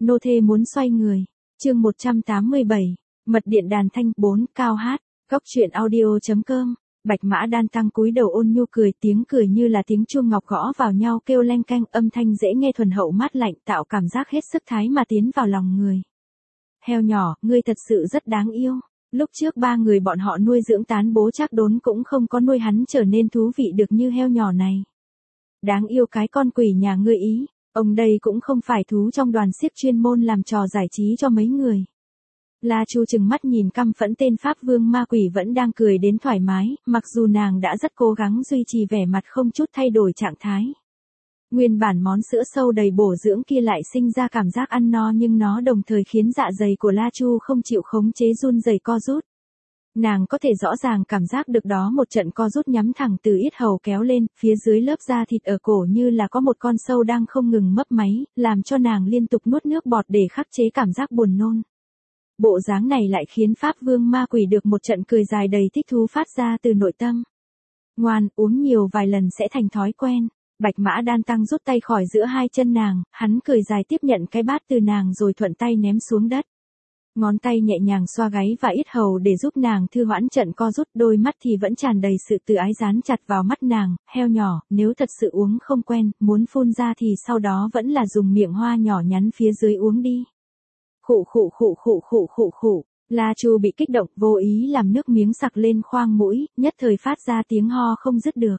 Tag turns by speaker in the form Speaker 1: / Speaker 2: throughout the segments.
Speaker 1: Nô thê muốn xoay người. Chương 187. Mật điện đàn thanh 4 cao hát. Góc truyện audio.com. Bạch Mã Đan Tăng cúi đầu ôn nhu cười, tiếng cười như là tiếng chuông ngọc gõ vào nhau kêu leng keng, âm thanh dễ nghe thuần hậu mát lạnh, tạo cảm giác hết sức thái mà tiến vào lòng người. Heo nhỏ, ngươi thật sự rất đáng yêu. Lúc trước ba người bọn họ nuôi dưỡng tán bố Trác Đốn cũng không có nuôi hắn trở nên thú vị được như heo nhỏ này. Đáng yêu cái con quỷ nhà ngươi ý, ông đây cũng không phải thú trong đoàn xiếc chuyên môn làm trò giải trí cho mấy người. La Chu trừng mắt nhìn căm phẫn tên Pháp Vương ma quỷ vẫn đang cười đến thoải mái, mặc dù nàng đã rất cố gắng duy trì vẻ mặt không chút thay đổi trạng thái. Nguyên bản món sữa sâu đầy bổ dưỡng kia lại sinh ra cảm giác ăn no, nhưng nó đồng thời khiến dạ dày của La Chu không chịu khống chế run rẩy co rút. Nàng có thể rõ ràng cảm giác được đó, một trận co rút nhắm thẳng từ yết hầu kéo lên, phía dưới lớp da thịt ở cổ như là có một con sâu đang không ngừng mấp máy, làm cho nàng liên tục nuốt nước bọt để khắc chế cảm giác buồn nôn. Bộ dáng này lại khiến Pháp Vương ma quỷ được một trận cười dài đầy thích thú phát ra từ nội tâm. Ngoan, uống nhiều vài lần sẽ thành thói quen. Bạch Mã Đan Tăng rút tay khỏi giữa hai chân nàng, hắn cười dài tiếp nhận cái bát từ nàng rồi thuận tay ném xuống đất. Ngón tay nhẹ nhàng xoa gáy và yết hầu để giúp nàng thư hoãn trận co rút, đôi mắt thì vẫn tràn đầy sự tự ái dán chặt vào mắt nàng. Heo nhỏ, nếu thật sự uống không quen, muốn phun ra thì sau đó vẫn là dùng miệng hoa nhỏ nhắn phía dưới uống đi. Khụ khụ khụ khụ khụ khụ khụ. La Chu bị kích động, vô ý làm nước miếng sặc lên khoang mũi, nhất thời phát ra tiếng ho không dứt được.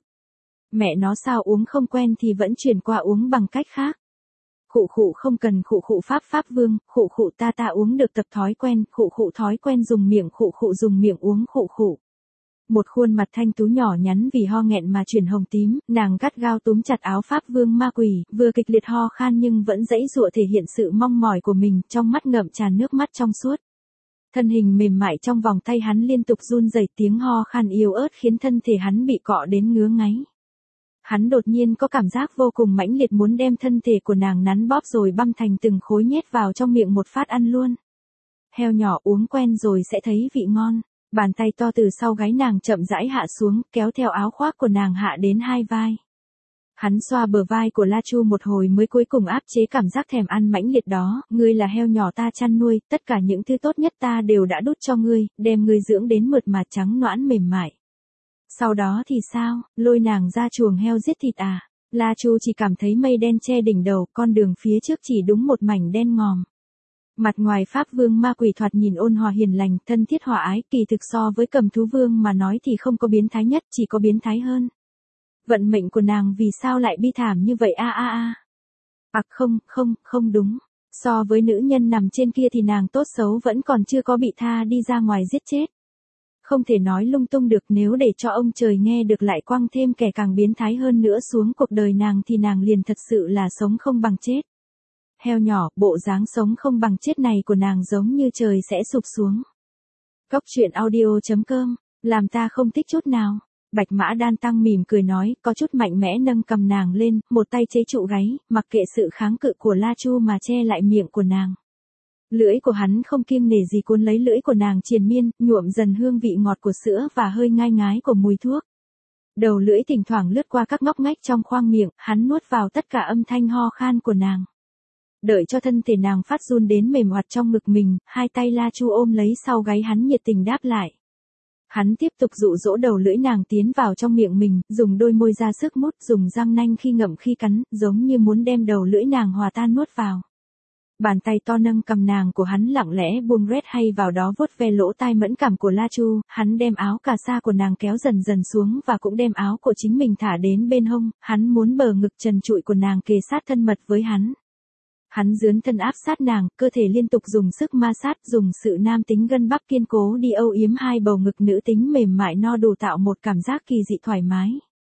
Speaker 1: Mẹ nó, sao uống không quen thì vẫn chuyển qua uống bằng cách khác. Khụ khụ không cần khụ khụ Pháp Vương, khụ khụ ta uống được tập thói quen, khụ khụ thói quen dùng miệng, khụ khụ dùng miệng uống, khụ khụ. Một khuôn mặt thanh tú nhỏ nhắn vì ho nghẹn mà chuyển hồng tím, nàng gắt gao túm chặt áo Pháp Vương ma quỷ, vừa kịch liệt ho khan nhưng vẫn giãy giụa thể hiện sự mong mỏi của mình, trong mắt ngậm tràn nước mắt trong suốt. Thân hình mềm mại trong vòng tay hắn liên tục run rẩy, tiếng ho khan yếu ớt khiến thân thể hắn bị cọ đến ngứa ngáy. Hắn đột nhiên có cảm giác vô cùng mãnh liệt muốn đem thân thể của nàng nắn bóp rồi băm thành từng khối nhét vào trong miệng một phát ăn luôn. Heo nhỏ, uống quen rồi sẽ thấy vị ngon. Bàn tay to từ sau gáy nàng chậm rãi hạ xuống, kéo theo áo khoác của nàng hạ đến hai vai. Hắn xoa bờ vai của La Chu một hồi mới cuối cùng áp chế cảm giác thèm ăn mãnh liệt đó. Ngươi là heo nhỏ ta chăn nuôi, tất cả những thứ tốt nhất ta đều đã đút cho ngươi, đem ngươi dưỡng đến mượt mà trắng nõn mềm mại. Sau đó thì sao, lôi nàng ra chuồng heo giết thịt à? La Chu chỉ cảm thấy mây đen che đỉnh đầu, con đường phía trước chỉ đúng một mảnh đen ngòm. Mặt ngoài Pháp Vương ma quỷ thoạt nhìn ôn hòa hiền lành, thân thiết hòa ái, kỳ thực so với Cầm Thú Vương mà nói thì không có biến thái nhất, chỉ có biến thái hơn. Vận mệnh của nàng vì sao lại bi thảm như vậy a? Không đúng. So với nữ nhân nằm trên kia thì nàng tốt xấu vẫn còn chưa có bị tha đi ra ngoài giết chết. Không thể nói lung tung được, nếu để cho ông trời nghe được lại quăng thêm kẻ càng biến thái hơn nữa xuống cuộc đời nàng thì nàng liền thật sự là sống không bằng chết. Heo nhỏ, bộ dáng sống không bằng chết này của nàng giống như trời sẽ sụp xuống. Góc truyện audio.com, làm ta không thích chút nào. Bạch Mã Đan Tăng mỉm cười nói, có chút mạnh mẽ nâng cầm nàng lên, một tay chế trụ gáy, mặc kệ sự kháng cự của La Chu mà che lại miệng của nàng. Lưỡi của hắn không kiêng nể gì cuốn lấy lưỡi của nàng triền miên, nhuộm dần hương vị ngọt của sữa và hơi ngai ngái của mùi thuốc. Đầu lưỡi thỉnh thoảng lướt qua các ngóc ngách trong khoang miệng, hắn nuốt vào tất cả âm thanh ho khan của nàng. Đợi cho thân thể nàng phát run đến mềm oặt trong ngực mình, hai tay La Chu ôm lấy sau gáy hắn nhiệt tình đáp lại. Hắn tiếp tục dụ dỗ đầu lưỡi nàng tiến vào trong miệng mình, dùng đôi môi ra sức mút, dùng răng nanh khi ngậm khi cắn, giống như muốn đem đầu lưỡi nàng hòa tan nuốt vào. Bàn tay to nâng cầm nàng của hắn lặng lẽ buông rét hay vào đó vuốt ve lỗ tai mẫn cảm của La Chu, hắn đem áo cà sa của nàng kéo dần dần xuống và cũng đem áo của chính mình thả đến bên hông, hắn muốn bờ ngực trần trụi của nàng kề sát thân mật với hắn. Hắn dướn thân áp sát nàng, cơ thể liên tục dùng sức ma sát, dùng sự nam tính gân bắp kiên cố đi âu yếm hai bầu ngực nữ tính mềm mại no đủ tạo một cảm giác kỳ dị thoải mái.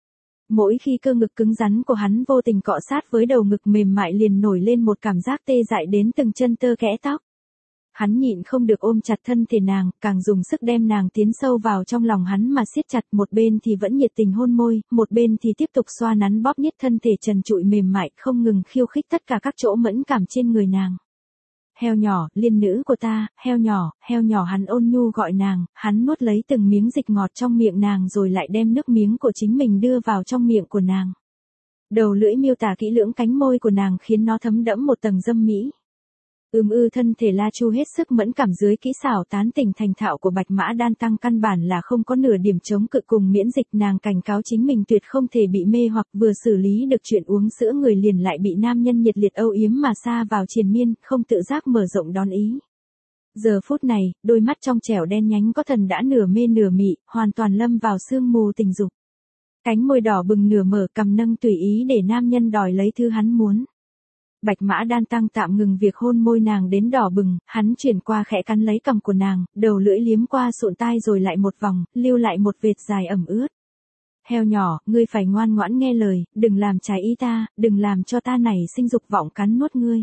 Speaker 1: Mỗi khi cơ ngực cứng rắn của hắn vô tình cọ sát với đầu ngực mềm mại liền nổi lên một cảm giác tê dại đến từng chân tơ kẽ tóc. Hắn nhịn không được ôm chặt thân thể nàng, càng dùng sức đem nàng tiến sâu vào trong lòng hắn mà siết chặt, một bên thì vẫn nhiệt tình hôn môi, một bên thì tiếp tục xoa nắn bóp nhét thân thể trần trụi mềm mại, không ngừng khiêu khích tất cả các chỗ mẫn cảm trên người nàng. Heo nhỏ, liên nữ của ta, heo nhỏ, hắn ôn nhu gọi nàng, hắn nuốt lấy từng miếng dịch ngọt trong miệng nàng rồi lại đem nước miếng của chính mình đưa vào trong miệng của nàng. Đầu lưỡi miêu tả kỹ lưỡng cánh môi của nàng khiến nó thấm đẫm một tầng dâm mỹ. Thân thể La Chu hết sức mẫn cảm dưới kỹ xảo tán tỉnh thành thạo của Bạch Mã Đan Tăng căn bản là không có nửa điểm chống cự cùng miễn dịch, nàng cảnh cáo chính mình tuyệt không thể bị mê hoặc, vừa xử lý được chuyện uống sữa người liền lại bị nam nhân nhiệt liệt âu yếm mà sa vào triền miên, không tự giác mở rộng đón ý. Giờ phút này, đôi mắt trong trẻo đen nhánh có thần đã nửa mê nửa mị, hoàn toàn lâm vào sương mù tình dục. Cánh môi đỏ bừng nửa mở, cằm nâng tùy ý để nam nhân đòi lấy thứ hắn muốn. Bạch Mã Đan Tăng tạm ngừng việc hôn môi nàng đến đỏ bừng, hắn chuyển qua khẽ cắn lấy cằm của nàng, đầu lưỡi liếm qua sụn tai rồi lại một vòng, lưu lại một vệt dài ẩm ướt. Heo nhỏ, ngươi phải ngoan ngoãn nghe lời, đừng làm trái ý ta, đừng làm cho ta nảy sinh dục vọng cắn nuốt ngươi.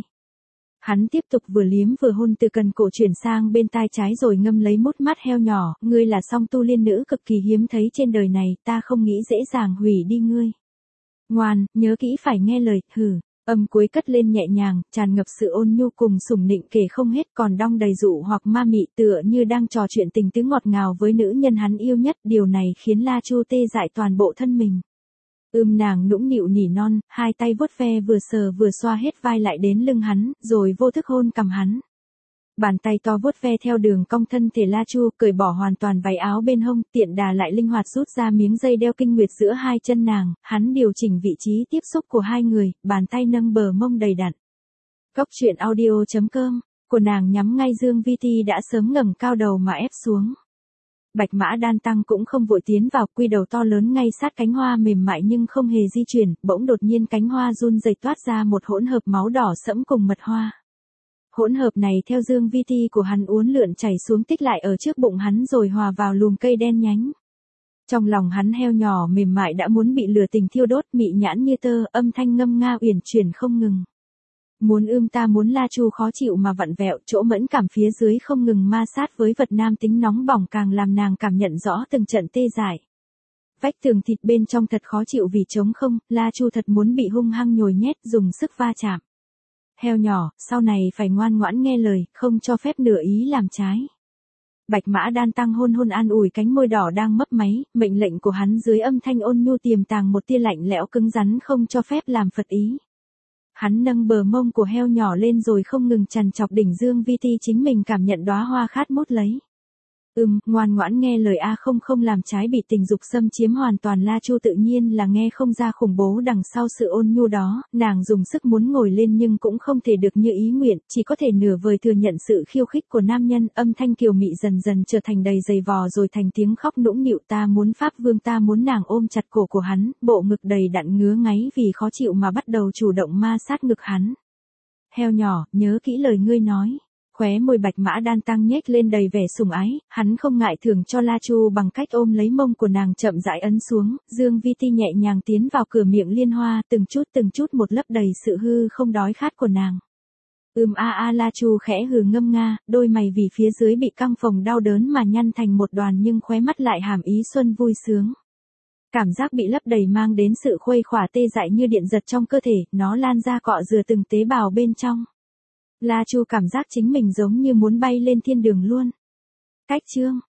Speaker 1: Hắn tiếp tục vừa liếm vừa hôn từ cần cổ chuyển sang bên tai trái rồi ngâm lấy mút mắt. Heo nhỏ, ngươi là song tu liên nữ cực kỳ hiếm thấy trên đời này, ta không nghĩ dễ dàng hủy đi ngươi. Ngoan, nhớ kỹ phải nghe lời, hừ. Âm cuối cất lên nhẹ nhàng, tràn ngập sự ôn nhu cùng sủng nịnh kể không hết, còn đong đầy dụ hoặc ma mị, tựa như đang trò chuyện tình tứ ngọt ngào với nữ nhân hắn yêu nhất. Điều này khiến La Chu tê dại toàn bộ thân mình. Nàng nũng nịu nỉ non, hai tay vuốt ve vừa sờ vừa xoa hết vai lại đến lưng hắn, rồi vô thức hôn cằm hắn. Bàn tay to vuốt ve theo đường cong thân thể La Chu, cởi bỏ hoàn toàn váy áo bên hông, tiện đà lại linh hoạt rút ra miếng dây đeo kinh nguyệt giữa hai chân nàng, hắn điều chỉnh vị trí tiếp xúc của hai người, bàn tay nâng bờ mông đầy đặn. Góc truyện audio.com, của nàng nhắm ngay Dương Vi Ti đã sớm ngẩng cao đầu mà ép xuống. Bạch Mã Đan Tăng cũng không vội tiến vào, quy đầu to lớn ngay sát cánh hoa mềm mại nhưng không hề di chuyển, bỗng đột nhiên cánh hoa run rẩy toát ra một hỗn hợp máu đỏ sẫm cùng mật hoa. Hỗn hợp này theo Dương Vi Ti của hắn uốn lượn chảy xuống tích lại ở trước bụng hắn rồi hòa vào lùm cây đen nhánh. Trong lòng hắn heo nhỏ mềm mại đã muốn bị lửa tình thiêu đốt, mị nhãn như tơ, âm thanh ngâm nga uyển chuyển không ngừng. Muốn ta muốn. La Chu khó chịu mà vặn vẹo, chỗ mẫn cảm phía dưới không ngừng ma sát với vật nam tính nóng bỏng càng làm nàng cảm nhận rõ từng trận tê dại. Vách tường thịt bên trong thật khó chịu vì trống không, La Chu thật muốn bị hung hăng nhồi nhét dùng sức va chạm. Heo nhỏ, sau này phải ngoan ngoãn nghe lời, không cho phép nửa ý làm trái. Bạch Mã Đan Tăng hôn an ủi cánh môi đỏ đang mấp máy, mệnh lệnh của hắn dưới âm thanh ôn nhu tiềm tàng một tia lạnh lẽo cứng rắn không cho phép làm phật ý. Hắn nâng bờ mông của heo nhỏ lên rồi không ngừng trằn chọc đỉnh Dương Vi Ti chính mình cảm nhận đóa hoa khát mút lấy. Ngoan ngoãn nghe lời không làm trái bị tình dục xâm chiếm hoàn toàn. La Chu tự nhiên là nghe không ra khủng bố đằng sau sự ôn nhu đó, nàng dùng sức muốn ngồi lên nhưng cũng không thể được như ý nguyện, chỉ có thể nửa vời thừa nhận sự khiêu khích của nam nhân. Âm thanh kiều mị dần dần trở thành đầy dày vò rồi thành tiếng khóc nũng nịu. Ta muốn Pháp Vương, ta muốn. Nàng ôm chặt cổ của hắn, bộ ngực đầy đặn ngứa ngáy vì khó chịu mà bắt đầu chủ động ma sát ngực hắn. Heo nhỏ, nhớ kỹ lời ngươi nói. Khóe môi Bạch Mã Đan Tăng nhếch lên đầy vẻ sủng ái, hắn không ngại thưởng cho La Chu bằng cách ôm lấy mông của nàng chậm rãi ấn xuống. Dương Vi Ti nhẹ nhàng tiến vào cửa miệng liên hoa, từng chút một lấp đầy sự hư không đói khát của nàng. La Chu khẽ hừ ngâm nga, đôi mày vì phía dưới bị căng phồng đau đớn mà nhăn thành một đoàn nhưng khóe mắt lại hàm ý xuân vui sướng. Cảm giác bị lấp đầy mang đến sự khuây khỏa tê dại như điện giật trong cơ thể, nó lan ra cọ rửa từng tế bào bên trong. La Chu cảm giác chính mình giống như muốn bay lên thiên đường luôn. Cách chương